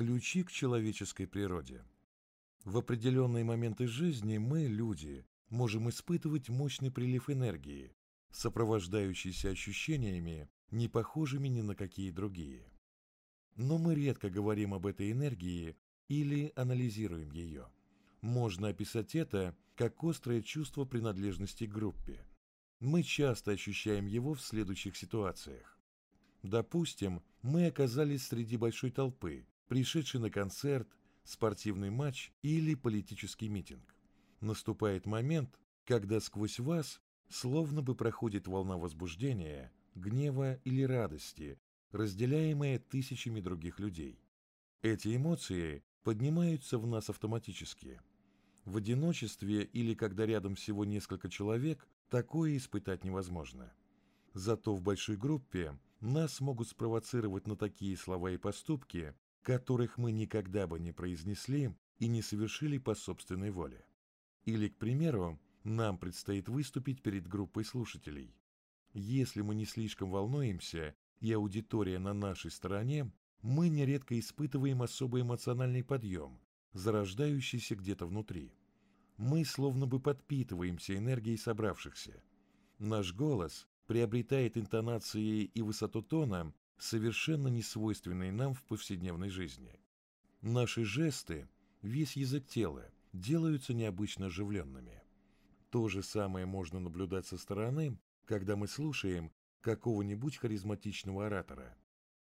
Ключи к человеческой природе. В определенные моменты жизни мы, люди, можем испытывать мощный прилив энергии, сопровождающийся ощущениями, не похожими ни на какие другие. Но мы редко говорим об этой энергии или анализируем ее. Можно описать это как острое чувство принадлежности к группе. Мы часто ощущаем его в следующих ситуациях. Допустим, мы оказались среди большой толпы, пришедшей на концерт, спортивный матч или политический митинг. Наступает момент, когда сквозь вас словно бы проходит волна возбуждения, гнева или радости, разделяемая тысячами других людей. Эти эмоции поднимаются в нас автоматически. В одиночестве или когда рядом всего несколько человек такое испытать невозможно. Зато в большой группе нас могут спровоцировать на такие слова и поступки, которых мы никогда бы не произнесли и не совершили по собственной воле. Или, к примеру, нам предстоит выступить перед группой слушателей. Если мы не слишком волнуемся и аудитория на нашей стороне, мы нередко испытываем особый эмоциональный подъем, зарождающийся где-то внутри. Мы словно бы подпитываемся энергией собравшихся. Наш голос приобретает интонации и высоту тона, совершенно несвойственные нам в повседневной жизни. Наши жесты, весь язык тела, делаются необычно оживленными. То же самое можно наблюдать со стороны, когда мы слушаем какого-нибудь харизматичного оратора.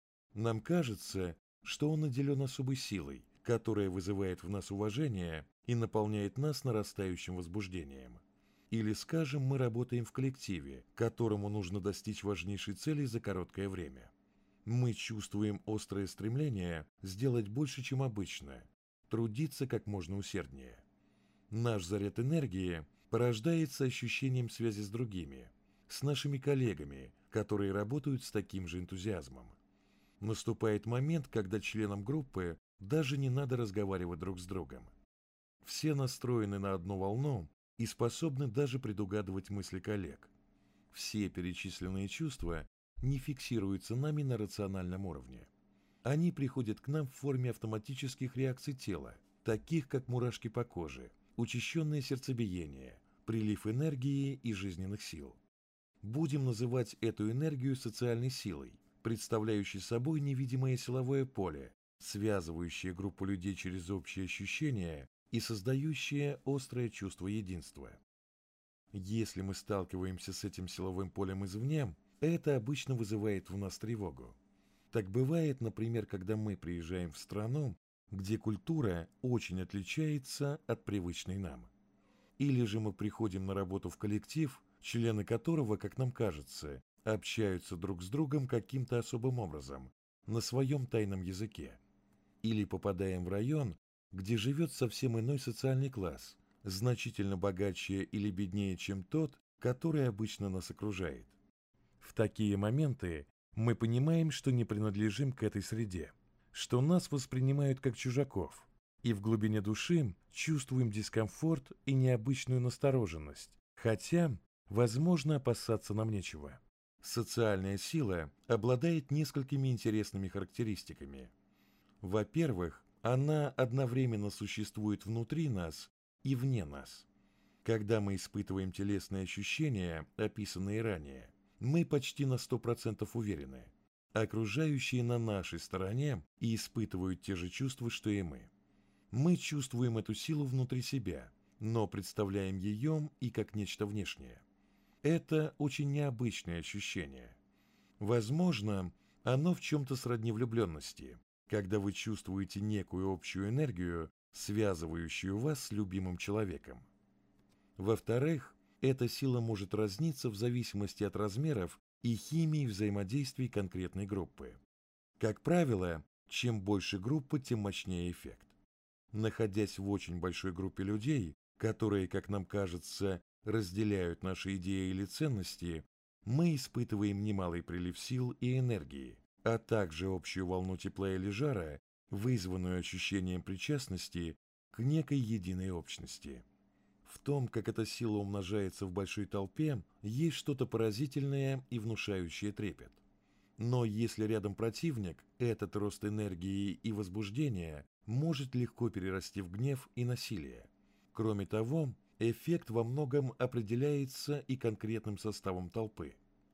Нам кажется, что он наделен особой силой, которая вызывает в нас уважение и наполняет нас нарастающим возбуждением. Или, скажем, мы работаем в коллективе, которому нужно достичь важнейшей цели за короткое время. Мы чувствуем острое стремление сделать больше, чем обычно, трудиться как можно усерднее. Наш заряд энергии порождается ощущением связи с другими, с нашими коллегами, которые работают с таким же энтузиазмом. Наступает момент, когда членам группы даже не надо разговаривать друг с другом. Все настроены на одну волну и способны даже предугадывать мысли коллег. Все перечисленные чувства не фиксируются нами на рациональном уровне. Они приходят к нам в форме автоматических реакций тела, таких как мурашки по коже, учащенное сердцебиение, прилив энергии и жизненных сил. Будем называть эту энергию социальной силой, представляющей собой невидимое силовое поле, связывающее группу людей через общие ощущения и создающее острое чувство единства. Если мы сталкиваемся с этим силовым полем извне, это обычно вызывает в нас тревогу. Так бывает, например, когда мы приезжаем в страну, где культура очень отличается от привычной нам. Или же мы приходим на работу в коллектив, члены которого, как нам кажется, общаются друг с другом каким-то особым образом, на своем тайном языке. Или попадаем в район, где живет совсем иной социальный класс, значительно богаче или беднее, чем тот, который обычно нас окружает. В такие моменты мы понимаем, что не принадлежим к этой среде, что нас воспринимают как чужаков, и в глубине души чувствуем дискомфорт и необычную настороженность, хотя, возможно, опасаться нам нечего. Социальная сила обладает несколькими интересными характеристиками. Во-первых, она одновременно существует внутри нас и вне нас. Когда мы испытываем телесные ощущения, описанные ранее, мы почти на 100% уверены. Окружающие на нашей стороне и испытывают те же чувства, что и мы. Мы чувствуем эту силу внутри себя, но представляем ее и как нечто внешнее. Это очень необычное ощущение. Возможно, оно в чем-то сродни влюбленности, когда вы чувствуете некую общую энергию, связывающую вас с любимым человеком. Во-вторых, эта сила может разниться в зависимости от размеров и химии взаимодействий конкретной группы. Как правило, чем больше группа, тем мощнее эффект. Находясь в очень большой группе людей, которые, как нам кажется, разделяют наши идеи или ценности, мы испытываем немалый прилив сил и энергии, а также общую волну тепла или жара, вызванную ощущением причастности к некой единой общности. В том, как эта сила умножается в большой толпе, есть что-то поразительное и внушающее трепет. Но если рядом противник, этот рост энергии и возбуждения может легко перерасти в гнев и насилие. Кроме того, эффект во многом определяется и конкретным составом толпы.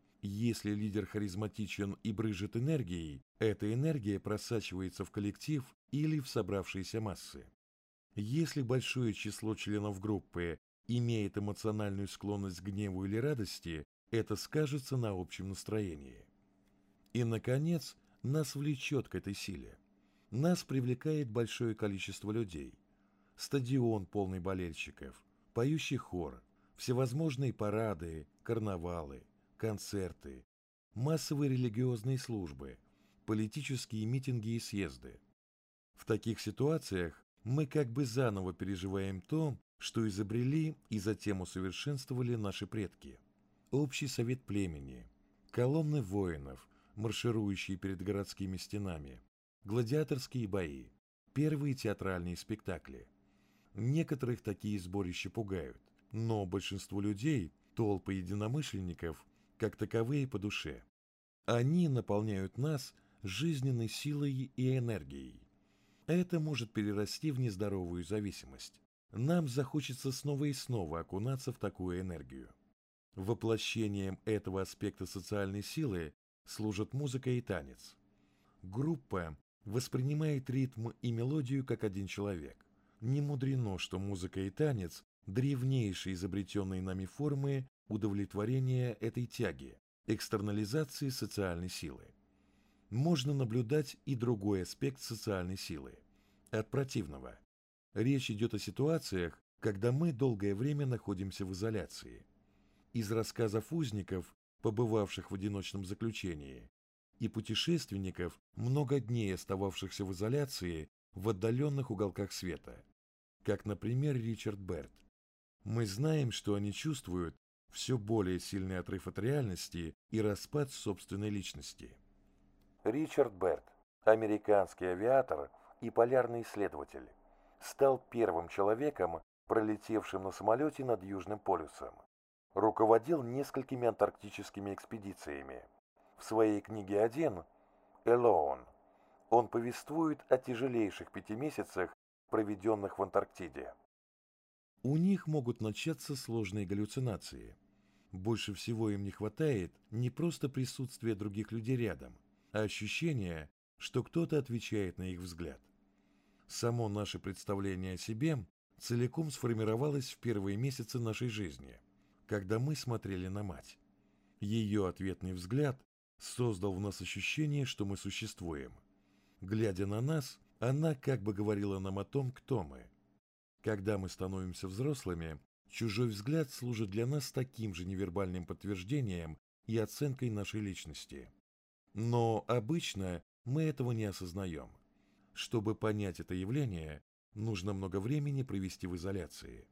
Если лидер харизматичен и брызжет энергией, эта энергия просачивается в коллектив или в собравшиеся массы. Если большое число членов группы имеет эмоциональную склонность к гневу или радости, это скажется на общем настроении. И, наконец, нас влечет к этой силе. Нас привлекает большое количество людей. Стадион, полный болельщиков, поющий хор, всевозможные парады, карнавалы, концерты, массовые религиозные службы, политические митинги и съезды. В таких ситуациях мы как бы заново переживаем то, что изобрели и затем усовершенствовали наши предки. Общий совет племени, колонны воинов, марширующие перед городскими стенами, гладиаторские бои, первые театральные спектакли. Некоторых такие сборища пугают, но большинству людей, толпы единомышленников, как таковые по душе. Они наполняют нас жизненной силой и энергией. Это может перерасти в нездоровую зависимость. Нам захочется снова и снова окунаться в такую энергию. Воплощением этого аспекта социальной силы служат музыка и танец. Группа воспринимает ритм и мелодию как один человек. Не мудрено, что музыка и танец – древнейшие изобретенные нами формы удовлетворения этой тяги, экстернализации социальной силы. Можно наблюдать и другой аспект социальной силы – от противного. Речь идет о ситуациях, когда мы долгое время находимся в изоляции. Из рассказов узников, побывавших в одиночном заключении, и путешественников, много дней остававшихся в изоляции в отдаленных уголках света, как, например, Ричард Берт. Мы знаем, что они чувствуют все более сильный отрыв от реальности и распад собственной личности. Ричард Берт, американский авиатор и полярный исследователь, стал первым человеком, пролетевшим на самолете над Южным полюсом. Руководил несколькими антарктическими экспедициями. В своей книге «Один» «Alone» он повествует о тяжелейших 5 месяцах, проведенных в Антарктиде. У них могут начаться сложные галлюцинации. Больше всего им не хватает не просто присутствия других людей рядом, а ощущения, что кто-то отвечает на их взгляд. Само наше представление о себе целиком сформировалось в первые месяцы нашей жизни, когда мы смотрели на мать. Ее ответный взгляд создал в нас ощущение, что мы существуем. Глядя на нас, она как бы говорила нам о том, кто мы. Когда мы становимся взрослыми, чужой взгляд служит для нас таким же невербальным подтверждением и оценкой нашей личности. Но обычно мы этого не осознаем. Чтобы понять это явление, нужно много времени провести в изоляции.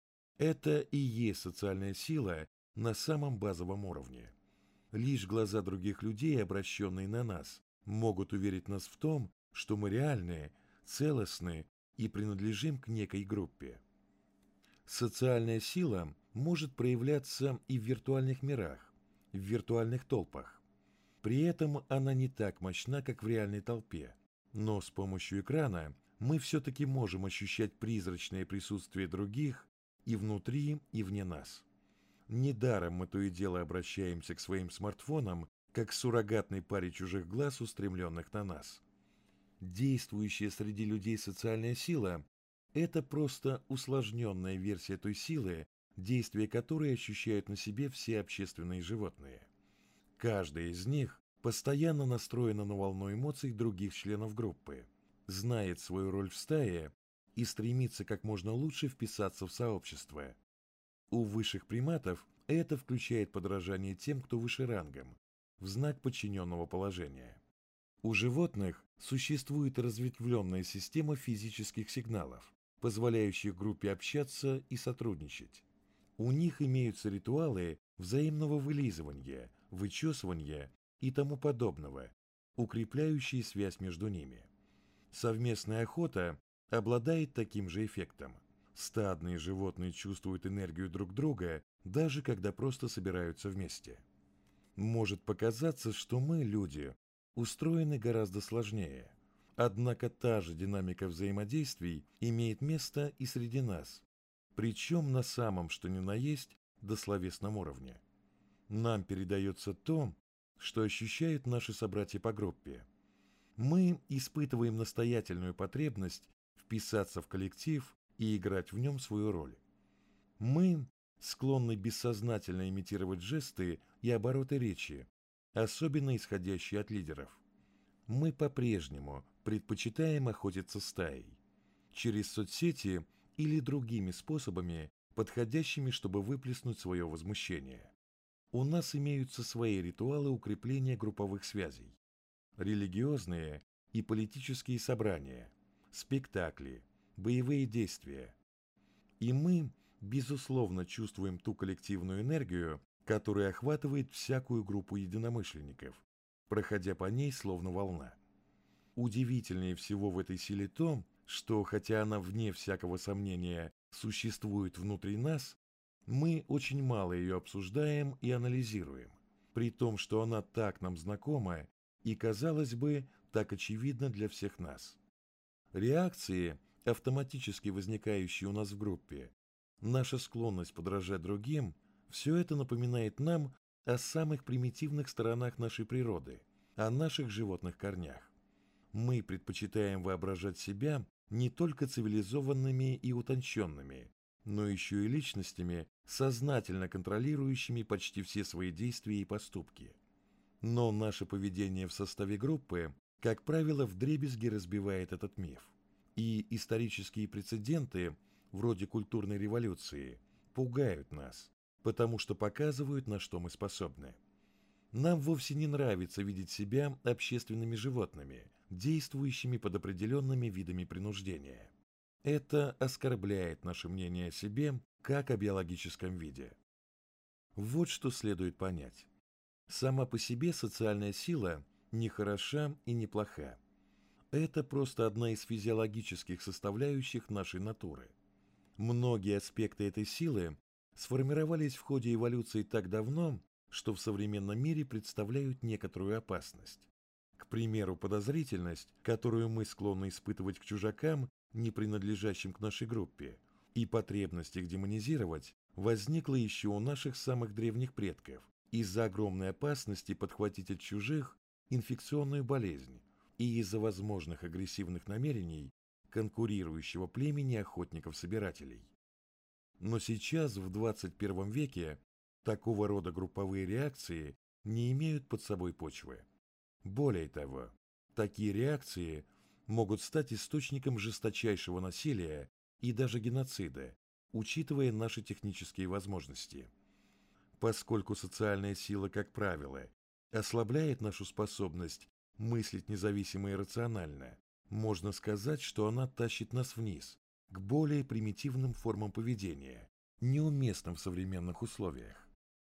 Это и есть социальная сила на самом базовом уровне. Лишь глаза других людей, обращенные на нас, могут уверить нас в том, что мы реальные, целостны и принадлежим к некой группе. Социальная сила может проявляться и в виртуальных мирах, в виртуальных толпах. При этом она не так мощна, как в реальной толпе, но с помощью экрана мы все-таки можем ощущать призрачное присутствие других и внутри, и вне нас. Недаром мы то и дело обращаемся к своим смартфонам, как к суррогатной паре чужих глаз, устремленных на нас. Действующая среди людей социальная сила – это просто усложненная версия той силы, действие которой ощущают на себе все общественные животные. Каждая из них постоянно настроена на волну эмоций других членов группы, знает свою роль в стае и стремится как можно лучше вписаться в сообщество. У высших приматов это включает подражание тем, кто выше рангом, в знак подчиненного положения. У животных существует разветвленная система физических сигналов, позволяющих группе общаться и сотрудничать. У них имеются ритуалы взаимного вылизывания, вычесывания и тому подобного, укрепляющие связь между ними. Совместная охота обладает таким же эффектом. Стадные животные чувствуют энергию друг друга, даже когда просто собираются вместе. Может показаться, что мы, люди, устроены гораздо сложнее. Однако та же динамика взаимодействий имеет место и среди нас, причем на самом что ни на есть дословесном уровне. Нам передается то, что ощущают наши собратья по группе. Мы испытываем настоятельную потребность вписаться в коллектив и играть в нем свою роль. Мы склонны бессознательно имитировать жесты и обороты речи, особенно исходящие от лидеров. Мы по-прежнему предпочитаем охотиться стаей, через соцсети или другими способами, подходящими, чтобы выплеснуть свое возмущение. У нас имеются свои ритуалы укрепления групповых связей, религиозные и политические собрания, спектакли, боевые действия. И мы, безусловно, чувствуем ту коллективную энергию, которая охватывает всякую группу единомышленников, проходя по ней словно волна. Удивительнее всего в этой силе то, что, хотя она вне всякого сомнения существует внутри нас, мы очень мало ее обсуждаем и анализируем, при том, что она так нам знакома и, казалось бы, так очевидна для всех нас. Реакции, автоматически возникающие у нас в группе, наша склонность подражать другим, все это напоминает нам о самых примитивных сторонах нашей природы, о наших животных корнях. Мы предпочитаем воображать себя не только цивилизованными и утонченными, но еще и личностями, сознательно контролирующими почти все свои действия и поступки. Но наше поведение в составе группы, как правило, вдребезги разбивает этот миф. И исторические прецеденты, вроде культурной революции, пугают нас, потому что показывают, на что мы способны. Нам вовсе не нравится видеть себя общественными животными, действующими под определенными видами принуждения. Это оскорбляет наше мнение о себе, как о биологическом виде. Вот что следует понять. Сама по себе социальная сила не хороша и не плоха. Это просто одна из физиологических составляющих нашей натуры. Многие аспекты этой силы сформировались в ходе эволюции так давно, что в современном мире представляют некоторую опасность. К примеру, подозрительность, которую мы склонны испытывать к чужакам, не принадлежащим к нашей группе, и потребность их демонизировать, возникла еще у наших самых древних предков из-за огромной опасности подхватить от чужих инфекционную болезнь и из-за возможных агрессивных намерений конкурирующего племени охотников-собирателей. Но сейчас, в 21 веке, такого рода групповые реакции не имеют под собой почвы. Более того, такие реакции могут стать источником жесточайшего насилия и даже геноцида, учитывая наши технические возможности. Поскольку социальная сила, как правило, ослабляет нашу способность мыслить независимо и рационально, можно сказать, что она тащит нас вниз, к более примитивным формам поведения, неуместным в современных условиях.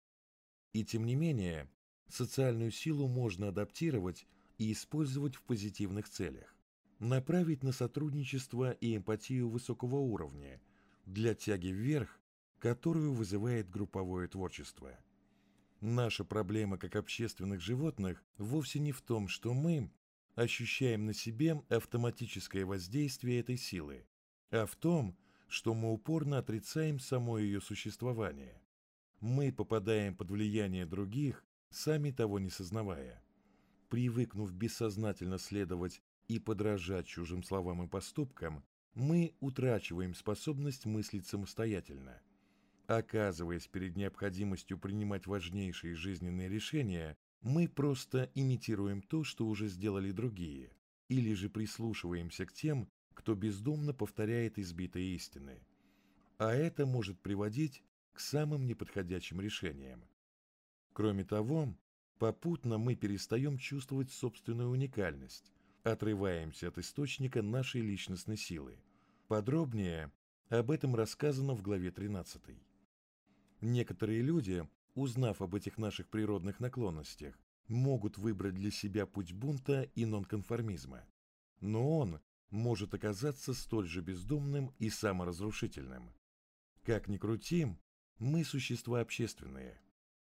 И тем не менее, социальную силу можно адаптировать и использовать в позитивных целях, направить на сотрудничество и эмпатию высокого уровня для тяги вверх, которую вызывает групповое творчество. Наша проблема как общественных животных вовсе не в том, что мы ощущаем на себе автоматическое воздействие этой силы, а в том, что мы упорно отрицаем само ее существование. Мы попадаем под влияние других, сами того не сознавая. Привыкнув бессознательно следовать и подражать чужим словам и поступкам, мы утрачиваем способность мыслить самостоятельно. Оказываясь перед необходимостью принимать важнейшие жизненные решения, мы просто имитируем то, что уже сделали другие, или же прислушиваемся к тем, кто бездумно повторяет избитые истины. А это может приводить к самым неподходящим решениям. Кроме того, попутно мы перестаем чувствовать собственную уникальность, отрываемся от источника нашей личностной силы. Подробнее об этом рассказано в главе 13. Некоторые люди, узнав об этих наших природных наклонностях, могут выбрать для себя путь бунта и нонконформизма. Но он может оказаться столь же бездумным и саморазрушительным. Как ни крути, мы существа общественные.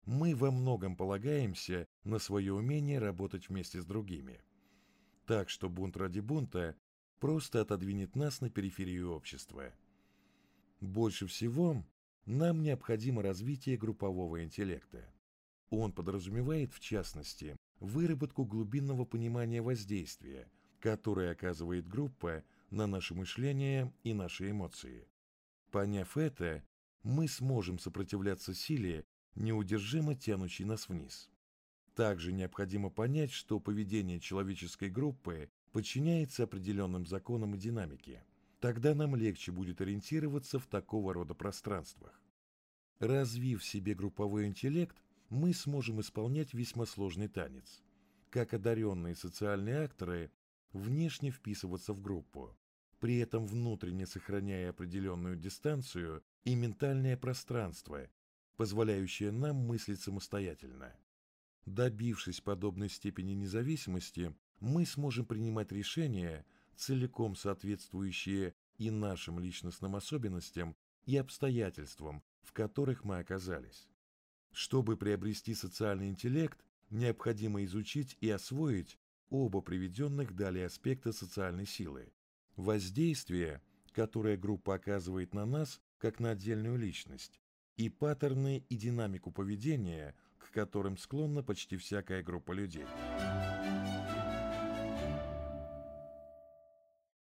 мы во многом полагаемся на свое умение работать вместе с другими. Так что бунт ради бунта просто отодвинет нас на периферию общества. Больше всего нам необходимо развитие группового интеллекта. Он подразумевает, в частности, выработку глубинного понимания воздействия, которое оказывает группа на наше мышление и наши эмоции. Поняв это, мы сможем сопротивляться силе, неудержимо тянущей нас вниз. Также необходимо понять, что поведение человеческой группы подчиняется определенным законам и динамике. Тогда нам легче будет ориентироваться в такого рода пространствах. Развив в себе групповой интеллект, мы сможем исполнять весьма сложный танец. Как одаренные социальные акторы, внешне вписываться в группу, при этом внутренне сохраняя определенную дистанцию и ментальное пространство, позволяющее нам мыслить самостоятельно. Добившись подобной степени независимости, мы сможем принимать решения, целиком соответствующие и нашим личностным особенностям, и обстоятельствам, в которых мы оказались. Чтобы приобрести социальный интеллект, необходимо изучить и освоить оба приведенных далее аспекта социальной силы. Воздействие, которое группа оказывает на нас, как на отдельную личность, и паттерны и динамику поведения, к которым склонна почти всякая группа людей.